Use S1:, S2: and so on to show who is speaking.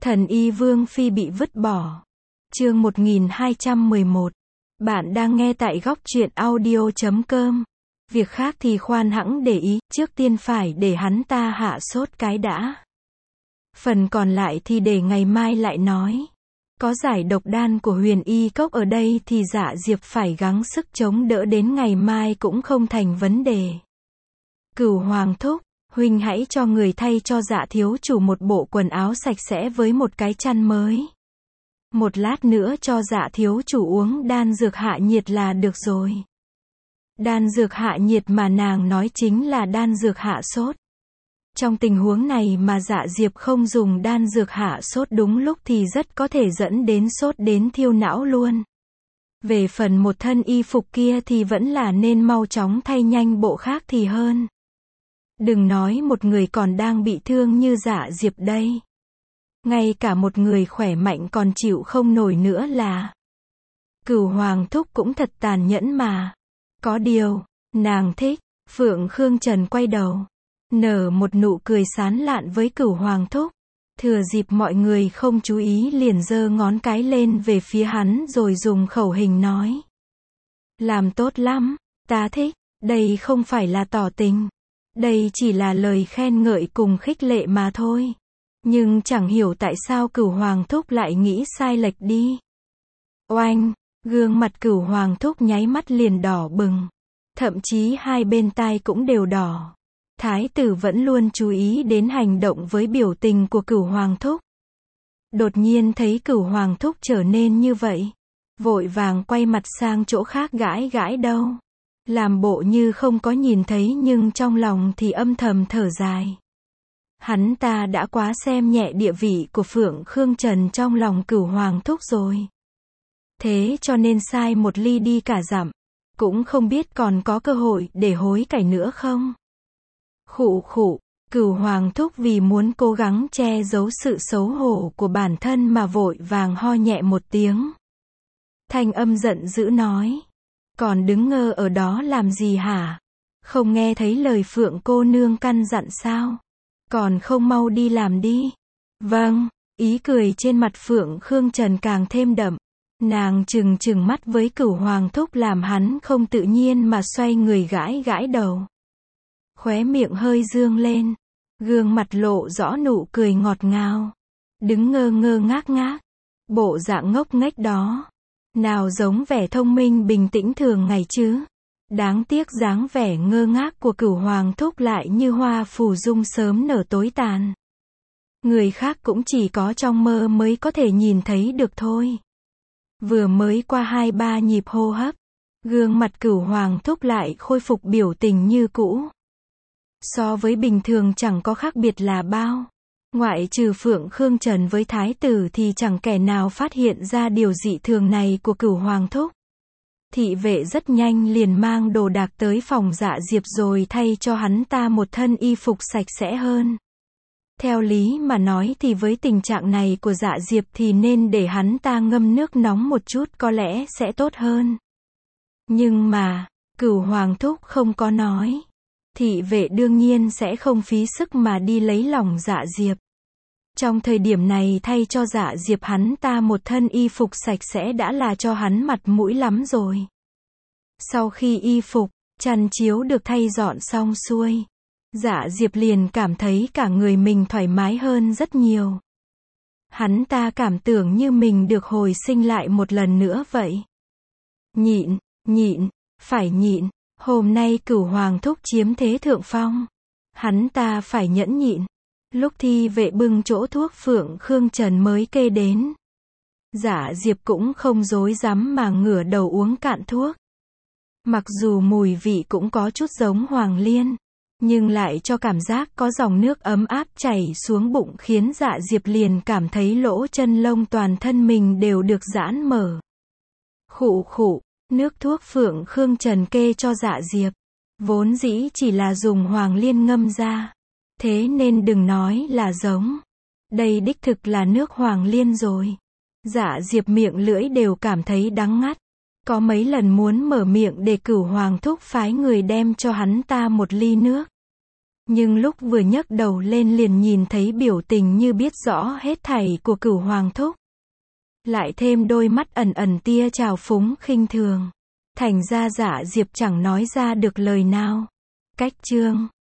S1: Thần y Vương Phi bị vứt bỏ. Chương 1211. Bạn đang nghe tại góc truyện audio.com. Việc khác thì khoan hẵng để ý, trước tiên phải để hắn ta hạ sốt cái đã. Phần còn lại thì để ngày mai lại nói. Có giải độc đan của Huyền Y Cốc ở đây thì Dạ Diệp phải gắng sức chống đỡ đến ngày mai cũng không thành vấn đề. Cửu Hoàng thúc, huynh hãy cho người thay cho Dạ thiếu chủ một bộ quần áo sạch sẽ với một cái chăn mới. Một lát nữa cho Dạ thiếu chủ uống đan dược hạ nhiệt là được rồi. Đan dược hạ nhiệt mà nàng nói chính là đan dược hạ sốt. Trong tình huống này mà Dạ Diệp không dùng đan dược hạ sốt đúng lúc thì rất có thể dẫn đến sốt đến thiêu não luôn. Về phần một thân y phục kia thì vẫn là nên mau chóng thay nhanh bộ khác thì hơn. Đừng nói một người còn đang bị thương như Dạ Diệp đây. Ngay cả một người khỏe mạnh còn chịu không nổi nữa là. Cửu Hoàng thúc cũng thật tàn nhẫn mà. Có điều, nàng thích. Phượng Khương Trần quay đầu, nở một nụ cười sán lạn với Cửu Hoàng thúc. Thừa dịp mọi người không chú ý liền giơ ngón cái lên về phía hắn rồi dùng khẩu hình nói. Làm tốt lắm, ta thích, đây không phải là tỏ tình. Đây chỉ là lời khen ngợi cùng khích lệ mà thôi. Nhưng chẳng hiểu tại sao Cửu Hoàng thúc lại nghĩ sai lệch đi. Oanh, gương mặt Cửu Hoàng thúc nháy mắt liền đỏ bừng. Thậm chí hai bên tai cũng đều đỏ. Thái tử vẫn luôn chú ý đến hành động với biểu tình của Cửu Hoàng thúc. Đột nhiên thấy Cửu Hoàng thúc trở nên như vậy. Vội vàng quay mặt sang chỗ khác gãi gãi đầu. Làm bộ như không có nhìn thấy nhưng trong lòng thì âm thầm thở dài. Hắn ta đã quá xem nhẹ địa vị của Phượng Khương Trần trong lòng Cửu Hoàng thúc rồi. Thế cho nên sai một ly đi cả dặm. Cũng không biết còn có cơ hội để hối cải nữa không. Khụ khụ, Cửu Hoàng thúc vì muốn cố gắng che giấu sự xấu hổ của bản thân mà vội vàng ho nhẹ một tiếng. Thanh âm giận dữ nói. Còn đứng ngơ ở đó làm gì hả? Không nghe thấy lời Phượng cô nương căn dặn sao? Còn không mau đi làm đi. Vâng, ý cười trên mặt Phượng Khương Trần càng thêm đậm. Nàng trừng trừng mắt với Cửu Hoàng thúc làm hắn không tự nhiên mà xoay người gãi gãi đầu. Khóe miệng hơi dương lên. Gương mặt lộ rõ nụ cười ngọt ngào. Đứng ngơ ngơ ngác ngác. Bộ dạng ngốc nghếch đó. Nào giống vẻ thông minh bình tĩnh thường ngày chứ. Đáng tiếc dáng vẻ ngơ ngác của Cửu Hoàng thúc lại như hoa phù dung sớm nở tối tàn. Người khác cũng chỉ có trong mơ mới có thể nhìn thấy được thôi. Vừa mới qua 2-3 nhịp hô hấp, gương mặt Cửu Hoàng thúc lại khôi phục biểu tình như cũ. So với bình thường chẳng có khác biệt là bao. Ngoại trừ Phượng Khương Trần với Thái tử thì chẳng kẻ nào phát hiện ra điều dị thường này của Cửu Hoàng thúc. Thị vệ rất nhanh liền mang đồ đạc tới phòng Dạ Diệp rồi thay cho hắn ta một thân y phục sạch sẽ hơn. Theo lý mà nói thì với tình trạng này của Dạ Diệp thì nên để hắn ta ngâm nước nóng một chút có lẽ sẽ tốt hơn. Nhưng mà, Cửu Hoàng thúc không có nói. Thị vệ đương nhiên sẽ không phí sức mà đi lấy lòng Dạ Diệp. Trong thời điểm này thay cho Dạ Diệp hắn ta một thân y phục sạch sẽ đã là cho hắn mặt mũi lắm rồi. Sau khi y phục, chăn chiếu được thay dọn xong xuôi, Dạ Diệp liền cảm thấy cả người mình thoải mái hơn rất nhiều. Hắn ta cảm tưởng như mình được hồi sinh lại một lần nữa vậy. Nhịn, phải nhịn. Hôm nay Cửu Hoàng thúc chiếm thế thượng phong. Hắn ta phải nhẫn nhịn. Lúc thi vệ bưng chỗ thuốc Phượng Khương Trần mới kê đến. Dạ Diệp cũng không dối dám mà ngửa đầu uống cạn thuốc. Mặc dù mùi vị cũng có chút giống Hoàng Liên, nhưng lại cho cảm giác có dòng nước ấm áp chảy xuống bụng khiến Dạ Diệp liền cảm thấy lỗ chân lông toàn thân mình đều được giãn mở. Khụ khụ, nước thuốc Phượng Khương Trần kê cho Dạ Diệp. Vốn dĩ chỉ là dùng Hoàng Liên ngâm ra. Thế nên đừng nói là giống. Đây đích thực là nước Hoàng Liên rồi. Dạ Diệp miệng lưỡi đều cảm thấy đắng ngắt. Có mấy lần muốn mở miệng để Cửu Hoàng thúc phái người đem cho hắn ta một ly nước. Nhưng lúc vừa nhấc đầu lên liền nhìn thấy biểu tình như biết rõ hết thảy của Cửu Hoàng thúc. Lại thêm đôi mắt ẩn ẩn tia trào phúng khinh thường. Thành ra Dạ Diệp chẳng nói ra được lời nào. Cách chương